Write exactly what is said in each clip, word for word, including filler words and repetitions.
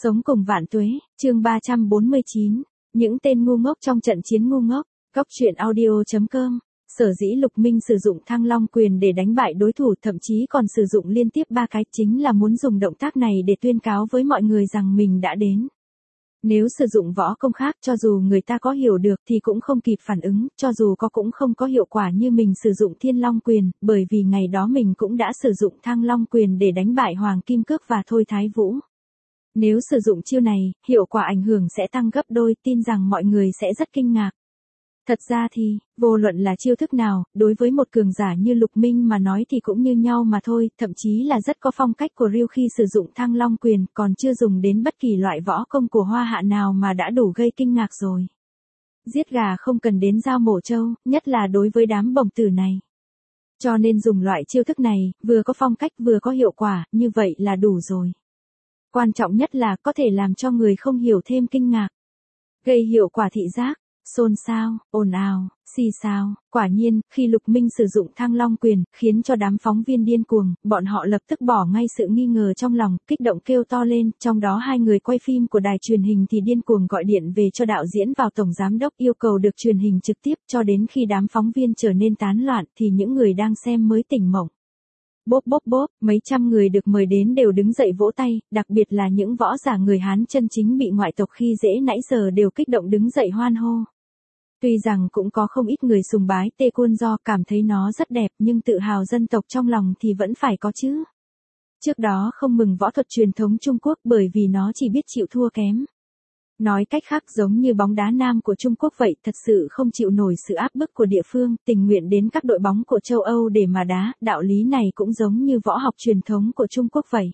Sống cùng vạn tuế, chương ba trăm bốn mươi chín. Những tên ngu ngốc trong trận chiến ngu ngốc. Góc truyện audio chấm com. Sở dĩ Lục Minh sử dụng Thăng Long quyền để đánh bại đối thủ, thậm chí còn sử dụng liên tiếp ba cái, chính là muốn dùng động tác này để tuyên cáo với mọi người rằng mình đã đến. Nếu sử dụng võ công khác, cho dù người ta có hiểu được thì cũng không kịp phản ứng, cho dù có cũng không có hiệu quả như mình sử dụng Thiên Long quyền, bởi vì ngày đó mình cũng đã sử dụng Thăng Long quyền để đánh bại Hoàng Kim Cước và Thôi Thái Vũ. Nếu sử dụng chiêu này, hiệu quả ảnh hưởng sẽ tăng gấp đôi, tin rằng mọi người sẽ rất kinh ngạc. Thật ra thì, vô luận là chiêu thức nào, đối với một cường giả như Lục Minh mà nói thì cũng như nhau mà thôi, thậm chí là rất có phong cách của Ryu khi sử dụng Thăng Long quyền, còn chưa dùng đến bất kỳ loại võ công của Hoa Hạ nào mà đã đủ gây kinh ngạc rồi. Giết gà không cần đến dao mổ trâu, nhất là đối với đám bổng tử này. Cho nên dùng loại chiêu thức này, vừa có phong cách vừa có hiệu quả, như vậy là đủ rồi. Quan trọng nhất là có thể làm cho người không hiểu thêm kinh ngạc. Gây hiệu quả thị giác, xôn xao, ồn ào, xì xào. Quả nhiên, khi Lục Minh sử dụng Thăng Long quyền, khiến cho đám phóng viên điên cuồng, bọn họ lập tức bỏ ngay sự nghi ngờ trong lòng, kích động kêu to lên, trong đó hai người quay phim của đài truyền hình thì điên cuồng gọi điện về cho đạo diễn vào tổng giám đốc yêu cầu được truyền hình trực tiếp, cho đến khi đám phóng viên trở nên tán loạn thì những người đang xem mới tỉnh mộng. Bốp bốp bốp, mấy trăm người được mời đến đều đứng dậy vỗ tay, đặc biệt là những võ giả người Hán chân chính bị ngoại tộc khi dễ nãy giờ đều kích động đứng dậy hoan hô. Tuy rằng cũng có không ít người sùng bái Tê Quân Do, cảm thấy nó rất đẹp, nhưng tự hào dân tộc trong lòng thì vẫn phải có chứ. Trước đó không mừng võ thuật truyền thống Trung Quốc bởi vì nó chỉ biết chịu thua kém. Nói cách khác, giống như bóng đá nam của Trung Quốc vậy, thật sự không chịu nổi sự áp bức của địa phương, tình nguyện đến các đội bóng của châu Âu để mà đá, đạo lý này cũng giống như võ học truyền thống của Trung Quốc vậy.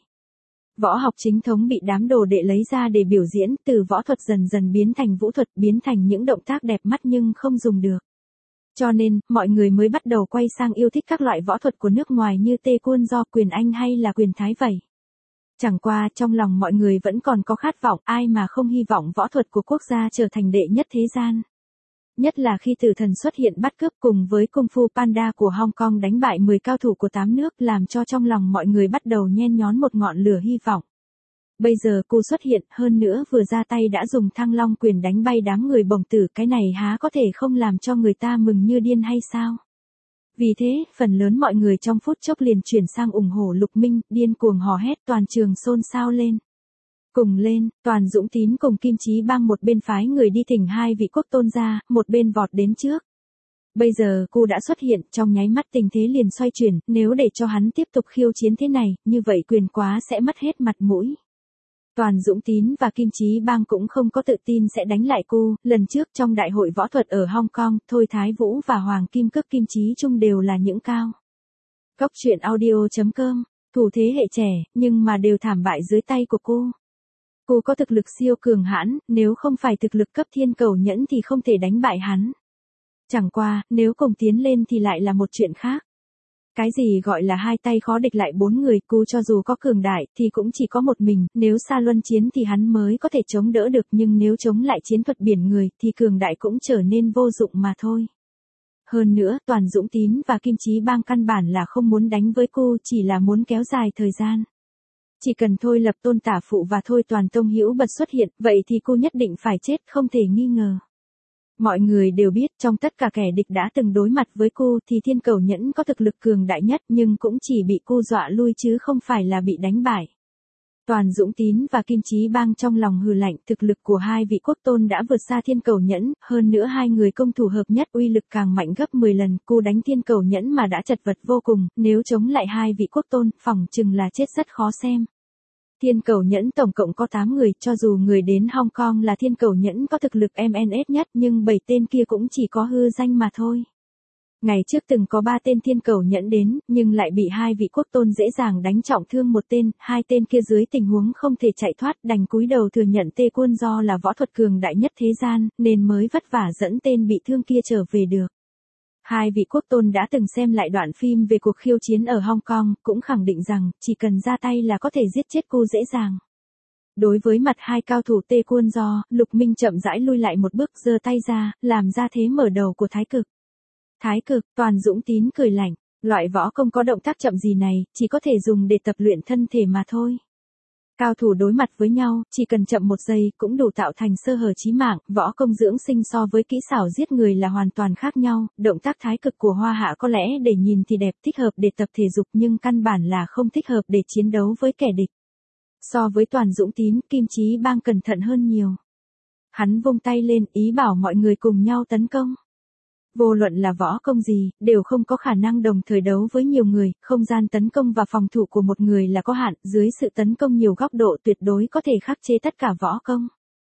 Võ học chính thống bị đám đồ đệ lấy ra để biểu diễn, từ võ thuật dần dần biến thành vũ thuật, biến thành những động tác đẹp mắt nhưng không dùng được. Cho nên, mọi người mới bắt đầu quay sang yêu thích các loại võ thuật của nước ngoài như Tê Quân Do, quyền Anh hay là quyền Thái vậy. Chẳng qua, trong lòng mọi người vẫn còn có khát vọng, ai mà không hy vọng võ thuật của quốc gia trở thành đệ nhất thế gian. Nhất là khi Tử Thần xuất hiện bắt cướp cùng với Kung Fu Panda của Hong Kong đánh bại mười cao thủ của tám nước, làm cho trong lòng mọi người bắt đầu nhen nhón một ngọn lửa hy vọng. Bây giờ cô xuất hiện, hơn nữa vừa ra tay đã dùng Thăng Long quyền đánh bay đám người bổng tử, cái này há có thể không làm cho người ta mừng như điên hay sao? Vì thế, phần lớn mọi người trong phút chốc liền chuyển sang ủng hộ Lục Minh, điên cuồng hò hét, toàn trường xôn xao lên. Cùng lên, Toàn Dũng Tín cùng Kim Chí Bang một bên phái người đi thỉnh hai vị quốc tôn ra, một bên vọt đến trước. Bây giờ cô đã xuất hiện, trong nháy mắt tình thế liền xoay chuyển, nếu để cho hắn tiếp tục khiêu chiến thế này, như vậy Quyền Quá sẽ mất hết mặt mũi. Toàn Dũng Tín và Kim Chí Bang cũng không có tự tin sẽ đánh lại cô, lần trước trong đại hội võ thuật ở Hong Kong, Thôi Thái Vũ và Hoàng Kim Cước Kim Chí Trung đều là những cao. Góc truyện audio chấm com, thủ thế hệ trẻ, nhưng mà đều thảm bại dưới tay của cô. Cô có thực lực siêu cường hãn, nếu không phải thực lực cấp thiên cầu nhẫn thì không thể đánh bại hắn. Chẳng qua, nếu cùng tiến lên thì lại là một chuyện khác. Cái gì gọi là hai tay khó địch lại bốn người, cô cho dù có cường đại thì cũng chỉ có một mình, nếu xa luân chiến thì hắn mới có thể chống đỡ được, nhưng nếu chống lại chiến thuật biển người thì cường đại cũng trở nên vô dụng mà thôi. Hơn nữa, Toàn Dũng Tín và Kim Chí Bang căn bản là không muốn đánh với cô, chỉ là muốn kéo dài thời gian. Chỉ cần Thôi Lập Tôn Tả Phụ và Thôi Toàn Tông Hữu Bật xuất hiện, vậy thì cô nhất định phải chết, không thể nghi ngờ. Mọi người đều biết trong tất cả kẻ địch đã từng đối mặt với cô thì Thiên Cầu Nhẫn có thực lực cường đại nhất, nhưng cũng chỉ bị cô dọa lui chứ không phải là bị đánh bại. Toàn Dũng Tín và Kim Chí Bang trong lòng hừ lạnh, thực lực của hai vị quốc tôn đã vượt xa Thiên Cầu Nhẫn, hơn nữa hai người công thủ hợp nhất uy lực càng mạnh gấp mười lần, cô đánh Thiên Cầu Nhẫn mà đã chật vật vô cùng, nếu chống lại hai vị quốc tôn, phỏng chừng là chết rất khó xem. Thiên Cầu Nhẫn tổng cộng có tám người, cho dù người đến Hong Kong là Thiên Cầu Nhẫn có thực lực em en ét nhất, nhưng bảy tên kia cũng chỉ có hư danh mà thôi. Ngày trước từng có ba tên Thiên Cầu Nhẫn đến, nhưng lại bị hai vị quốc tôn dễ dàng đánh trọng thương một tên, hai tên kia dưới tình huống không thể chạy thoát đành cúi đầu thừa nhận Tê Quân Do là võ thuật cường đại nhất thế gian, nên mới vất vả dẫn tên bị thương kia trở về được. Hai vị quốc tôn đã từng xem lại đoạn phim về cuộc khiêu chiến ở Hong Kong, cũng khẳng định rằng, chỉ cần ra tay là có thể giết chết cô dễ dàng. Đối với mặt hai cao thủ Tê Quân Do, Lục Minh chậm rãi lui lại một bước, giơ tay ra, làm ra thế mở đầu của Thái Cực. Thái Cực, Toàn Dũng Tín cười lạnh, loại võ công có động tác chậm gì này, chỉ có thể dùng để tập luyện thân thể mà thôi. Cao thủ đối mặt với nhau, chỉ cần chậm một giây cũng đủ tạo thành sơ hở chí mạng, võ công dưỡng sinh so với kỹ xảo giết người là hoàn toàn khác nhau, động tác thái cực của Hoa Hạ có lẽ để nhìn thì đẹp, thích hợp để tập thể dục nhưng căn bản là không thích hợp để chiến đấu với kẻ địch. So với Toàn Dũng Tín, Kim Chí Bang cẩn thận hơn nhiều. Hắn vung tay lên, ý bảo mọi người cùng nhau tấn công. Vô luận là võ công gì, đều không có khả năng đồng thời đấu với nhiều người, không gian tấn công và phòng thủ của một người là có hạn, dưới sự tấn công nhiều góc độ tuyệt đối có thể khắc chế tất cả võ công.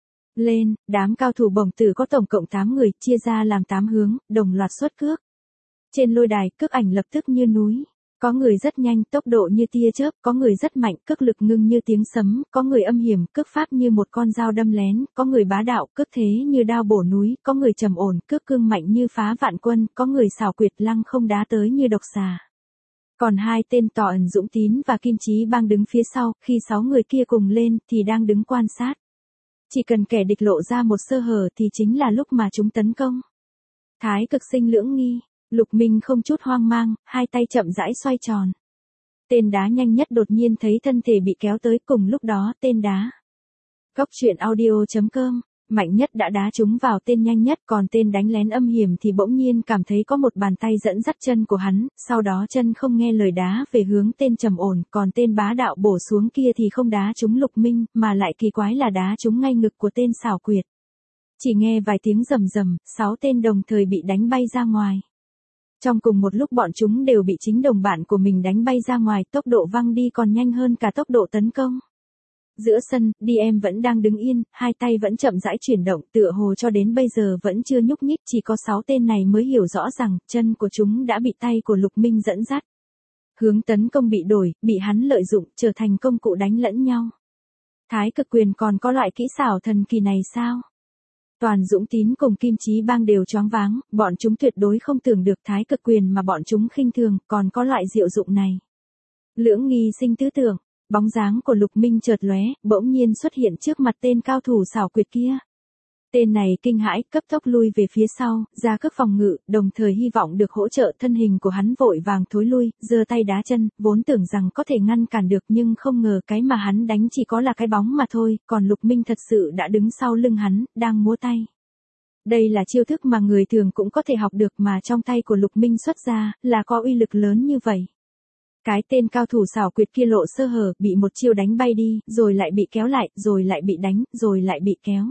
Lên, đám cao thủ bổng tử có tổng cộng tám người, chia ra làm tám hướng, đồng loạt xuất cước. Trên lôi đài, cước ảnh lập tức như núi. Có người rất nhanh, tốc độ như tia chớp, có người rất mạnh, cước lực ngưng như tiếng sấm, có người âm hiểm, cước pháp như một con dao đâm lén, có người bá đạo, cước thế như đao bổ núi, có người trầm ổn, cước cương mạnh như phá vạn quân, có người xảo quyệt lăng không đá tới như độc xà. Còn hai tên Toàn Dũng Tín và Kim Chí Bang đứng phía sau, khi sáu người kia cùng lên thì đang đứng quan sát. Chỉ cần kẻ địch lộ ra một sơ hở thì chính là lúc mà chúng tấn công. Thái cực sinh lưỡng nghi. Lục Minh không chút hoang mang, hai tay chậm rãi xoay tròn. Tên đá nhanh nhất đột nhiên thấy thân thể bị kéo tới, cùng lúc đó tên đá. Góc truyện audio chấm com, mạnh nhất đã đá trúng vào tên nhanh nhất, còn tên đánh lén âm hiểm thì bỗng nhiên cảm thấy có một bàn tay dẫn dắt chân của hắn, sau đó chân không nghe lời đá về hướng tên trầm ổn, còn tên bá đạo bổ xuống kia thì không đá trúng Lục Minh, mà lại kỳ quái là đá trúng ngay ngực của tên xảo quyệt. Chỉ nghe vài tiếng rầm rầm, sáu tên đồng thời bị đánh bay ra ngoài. Trong cùng một lúc bọn chúng đều bị chính đồng bạn của mình đánh bay ra ngoài, tốc độ văng đi còn nhanh hơn cả tốc độ tấn công. Giữa sân, đê em vẫn đang đứng yên, hai tay vẫn chậm rãi chuyển động, tựa hồ cho đến bây giờ vẫn chưa nhúc nhích, chỉ có sáu tên này mới hiểu rõ rằng chân của chúng đã bị tay của Lục Minh dẫn dắt. Hướng tấn công bị đổi, bị hắn lợi dụng, trở thành công cụ đánh lẫn nhau. Thái cực quyền còn có loại kỹ xảo thần kỳ này sao? Toàn Dũng Tín cùng Kim Chí Bang đều choáng váng, bọn chúng tuyệt đối không tưởng được thái cực quyền mà bọn chúng khinh thường, còn có loại diệu dụng này. Lưỡng nghi sinh tứ tưởng, bóng dáng của Lục Minh chợt lóe, bỗng nhiên xuất hiện trước mặt tên cao thủ xảo quyệt kia. Tên này kinh hãi, cấp tốc lui về phía sau, ra cước phòng ngự, đồng thời hy vọng được hỗ trợ, thân hình của hắn vội vàng thối lui, giơ tay đá chân, vốn tưởng rằng có thể ngăn cản được nhưng không ngờ cái mà hắn đánh chỉ có là cái bóng mà thôi, còn Lục Minh thật sự đã đứng sau lưng hắn, đang múa tay. Đây là chiêu thức mà người thường cũng có thể học được mà trong tay của Lục Minh xuất ra, là có uy lực lớn như vậy. Cái tên cao thủ xảo quyệt kia lộ sơ hở, bị một chiêu đánh bay đi, rồi lại bị kéo lại, rồi lại bị đánh, rồi lại bị kéo.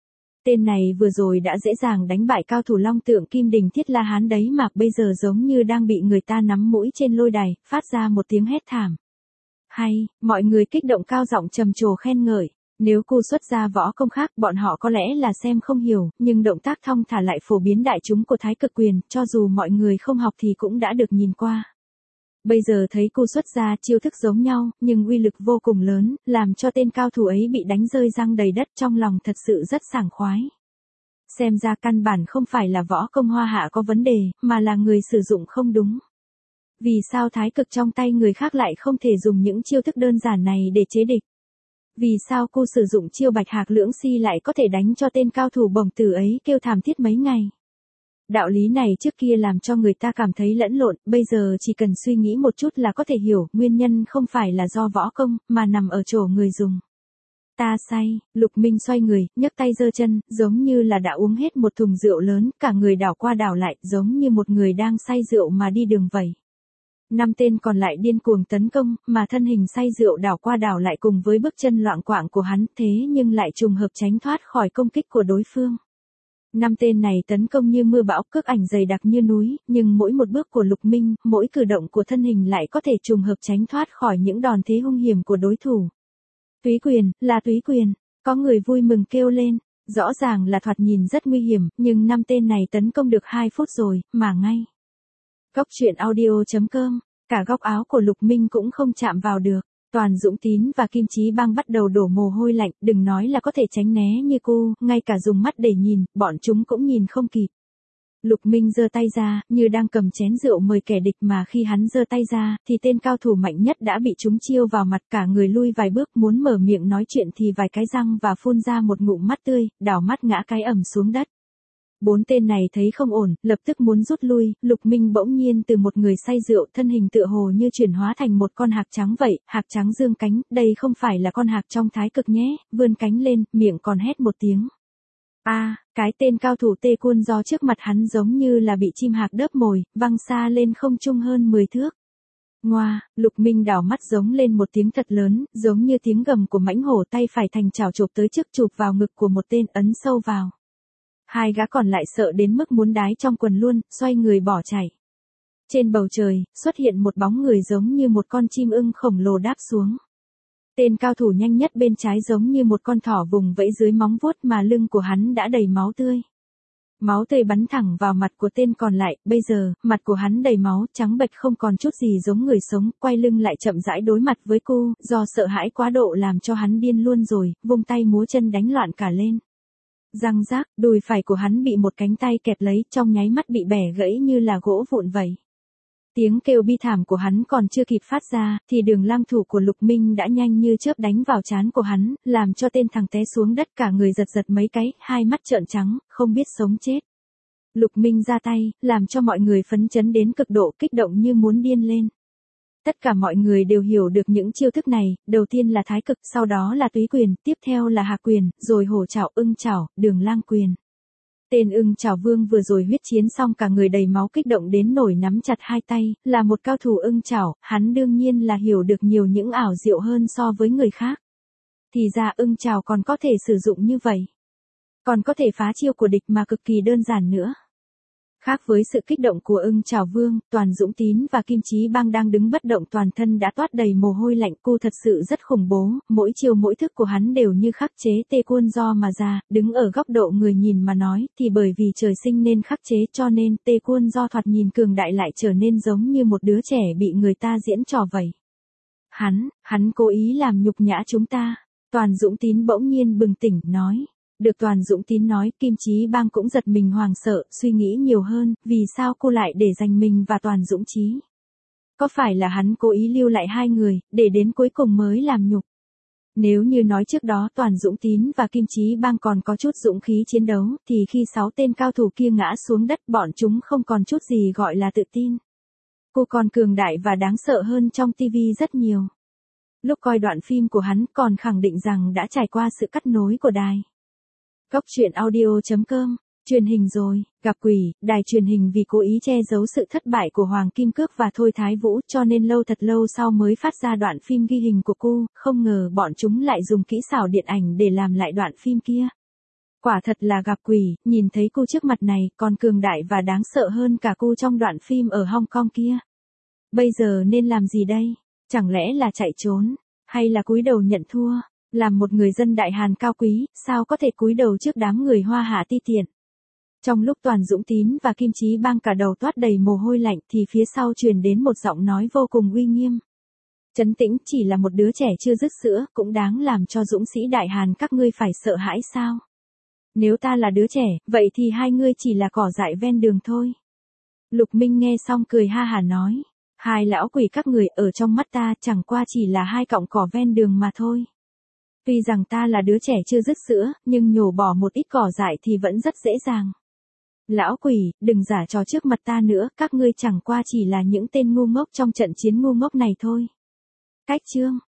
Tên này vừa rồi đã dễ dàng đánh bại cao thủ Long Tượng Kim Đình Thiết La Hán đấy mà bây giờ giống như đang bị người ta nắm mũi trên lôi đài, phát ra một tiếng hét thảm. Hay, mọi người kích động cao giọng trầm trồ khen ngợi. Nếu cô xuất ra võ công khác bọn họ có lẽ là xem không hiểu, nhưng động tác thong thả lại phổ biến đại chúng của thái cực quyền, cho dù mọi người không học thì cũng đã được nhìn qua. Bây giờ thấy cô xuất ra chiêu thức giống nhau, nhưng uy lực vô cùng lớn, làm cho tên cao thủ ấy bị đánh rơi răng đầy đất, trong lòng thật sự rất sảng khoái. Xem ra căn bản không phải là võ công Hoa Hạ có vấn đề, mà là người sử dụng không đúng. Vì sao thái cực trong tay người khác lại không thể dùng những chiêu thức đơn giản này để chế địch? Vì sao cô sử dụng chiêu bạch hạc lưỡng si lại có thể đánh cho tên cao thủ bổng tử ấy kêu thảm thiết mấy ngày? Đạo lý này trước kia làm cho người ta cảm thấy lẫn lộn, bây giờ chỉ cần suy nghĩ một chút là có thể hiểu, nguyên nhân không phải là do võ công, mà nằm ở chỗ người dùng. Ta say, Lục Minh xoay người, nhấc tay giơ chân, giống như là đã uống hết một thùng rượu lớn, cả người đảo qua đảo lại, giống như một người đang say rượu mà đi đường vậy. Năm tên còn lại điên cuồng tấn công, mà thân hình say rượu đảo qua đảo lại cùng với bước chân loạng quạng của hắn, thế nhưng lại trùng hợp tránh thoát khỏi công kích của đối phương. Năm tên này tấn công như mưa bão, cước ảnh dày đặc như núi, nhưng mỗi một bước của Lục Minh, mỗi cử động của thân hình lại có thể trùng hợp tránh thoát khỏi những đòn thế hung hiểm của đối thủ. Túy quyền, là túy quyền, có người vui mừng kêu lên, rõ ràng là thoạt nhìn rất nguy hiểm, nhưng năm tên này tấn công được hai phút rồi, mà ngay. Góc truyện audio chấm com, cả góc áo của Lục Minh cũng không chạm vào được. Toàn Dũng Tín và Kim Chí Bang bắt đầu đổ mồ hôi lạnh, đừng nói là có thể tránh né như cô, ngay cả dùng mắt để nhìn, bọn chúng cũng nhìn không kịp. Lục Minh giơ tay ra, như đang cầm chén rượu mời kẻ địch mà khi hắn giơ tay ra, thì tên cao thủ mạnh nhất đã bị chúng chiêu vào mặt, cả người lui vài bước, muốn mở miệng nói chuyện thì vài cái răng và phun ra một ngụm mắt tươi, đảo mắt ngã cái ẩm xuống đất. Bốn tên này thấy không ổn, lập tức muốn rút lui, Lục Minh bỗng nhiên từ một người say rượu thân hình tựa hồ như chuyển hóa thành một con hạc trắng vậy, hạc trắng dương cánh, đây không phải là con hạc trong thái cực nhé, vươn cánh lên, miệng còn hét một tiếng. A, à, cái tên cao thủ tê quân do trước mặt hắn giống như là bị chim hạc đớp mồi, văng xa lên không trung hơn mười thước. Ngoa, Lục Minh đảo mắt giống lên một tiếng thật lớn, giống như tiếng gầm của mãnh hổ, tay phải thành chảo chộp tới trước chụp vào ngực của một tên, ấn sâu vào. Hai gã còn lại sợ đến mức muốn đái trong quần luôn, xoay người bỏ chạy. Trên bầu trời, xuất hiện một bóng người giống như một con chim ưng khổng lồ đáp xuống. Tên cao thủ nhanh nhất bên trái giống như một con thỏ vùng vẫy dưới móng vuốt mà lưng của hắn đã đầy máu tươi. Máu tươi bắn thẳng vào mặt của tên còn lại, bây giờ, mặt của hắn đầy máu, trắng bệch không còn chút gì giống người sống, quay lưng lại chậm rãi đối mặt với cô, do sợ hãi quá độ làm cho hắn điên luôn rồi, vung tay múa chân đánh loạn cả lên. Răng rác, đùi phải của hắn bị một cánh tay kẹp lấy, trong nháy mắt bị bẻ gãy như là gỗ vụn vậy. Tiếng kêu bi thảm của hắn còn chưa kịp phát ra, thì đường lang thủ của Lục Minh đã nhanh như chớp đánh vào trán của hắn, làm cho tên thằng té xuống đất cả người giật giật mấy cái, hai mắt trợn trắng, không biết sống chết. Lục Minh ra tay, làm cho mọi người phấn chấn đến cực độ, kích động như muốn điên lên. Tất cả mọi người đều hiểu được những chiêu thức này, đầu tiên là thái cực, sau đó là túy quyền, tiếp theo là hạc quyền, rồi hổ chảo, ưng chảo, đường lang quyền. Tên ưng chảo vương vừa rồi huyết chiến xong cả người đầy máu kích động đến nổi nắm chặt hai tay, là một cao thủ ưng chảo, hắn đương nhiên là hiểu được nhiều những ảo diệu hơn so với người khác. Thì ra ưng chảo còn có thể sử dụng như vậy. Còn có thể phá chiêu của địch mà cực kỳ đơn giản nữa. Khác với sự kích động của ưng chảo vương, Toàn Dũng Tín và Kim Chí Bang đang đứng bất động, toàn thân đã toát đầy mồ hôi lạnh, cô thật sự rất khủng bố, mỗi chiều mỗi thức của hắn đều như khắc chế tê quân do mà ra, đứng ở góc độ người nhìn mà nói, thì bởi vì trời sinh nên khắc chế cho nên tê quân do thoạt nhìn cường đại lại trở nên giống như một đứa trẻ bị người ta diễn trò vậy. Hắn, hắn cố ý làm nhục nhã chúng ta. Toàn Dũng Tín bỗng nhiên bừng tỉnh, nói. Được Toàn Dũng Tín nói, Kim Chí Bang cũng giật mình hoảng sợ, suy nghĩ nhiều hơn, vì sao cô lại để dành mình và Toàn Dũng Chí? Có phải là hắn cố ý lưu lại hai người, để đến cuối cùng mới làm nhục? Nếu như nói trước đó Toàn Dũng Tín và Kim Chí Bang còn có chút dũng khí chiến đấu, thì khi sáu tên cao thủ kia ngã xuống đất bọn chúng không còn chút gì gọi là tự tin. Cô còn cường đại và đáng sợ hơn trong tivi rất nhiều. Lúc coi đoạn phim của hắn còn khẳng định rằng đã trải qua sự cắt nối của đài. Góc truyện audio chấm com, truyền hình rồi, gặp quỷ, đài truyền hình vì cố ý che giấu sự thất bại của Hoàng Kim Cước và Thôi Thái Vũ cho nên lâu thật lâu sau mới phát ra đoạn phim ghi hình của cô, không ngờ bọn chúng lại dùng kỹ xảo điện ảnh để làm lại đoạn phim kia. Quả thật là gặp quỷ, nhìn thấy cô trước mặt này còn cường đại và đáng sợ hơn cả cô trong đoạn phim ở Hong Kong kia. Bây giờ nên làm gì đây? Chẳng lẽ là chạy trốn, hay là cúi đầu nhận thua? Làm một người dân Đại Hàn cao quý, sao có thể cúi đầu trước đám người Hoa Hạ ti tiện? Trong lúc Toàn Dũng Tín và Kim Chí Bang cả đầu toát đầy mồ hôi lạnh thì phía sau truyền đến một giọng nói vô cùng uy nghiêm. Trấn tĩnh, chỉ là một đứa trẻ chưa dứt sữa, cũng đáng làm cho dũng sĩ Đại Hàn các ngươi phải sợ hãi sao? Nếu ta là đứa trẻ, vậy thì hai ngươi chỉ là cỏ dại ven đường thôi. Lục Minh nghe xong cười ha hả nói. Hai lão quỷ các người ở trong mắt ta chẳng qua chỉ là hai cọng cỏ ven đường mà thôi. Tuy rằng ta là đứa trẻ chưa dứt sữa, nhưng nhổ bỏ một ít cỏ dại thì vẫn rất dễ dàng. Lão quỷ, đừng giả trò trước mặt ta nữa, các ngươi chẳng qua chỉ là những tên ngu ngốc trong trận chiến ngu ngốc này thôi. Cách chương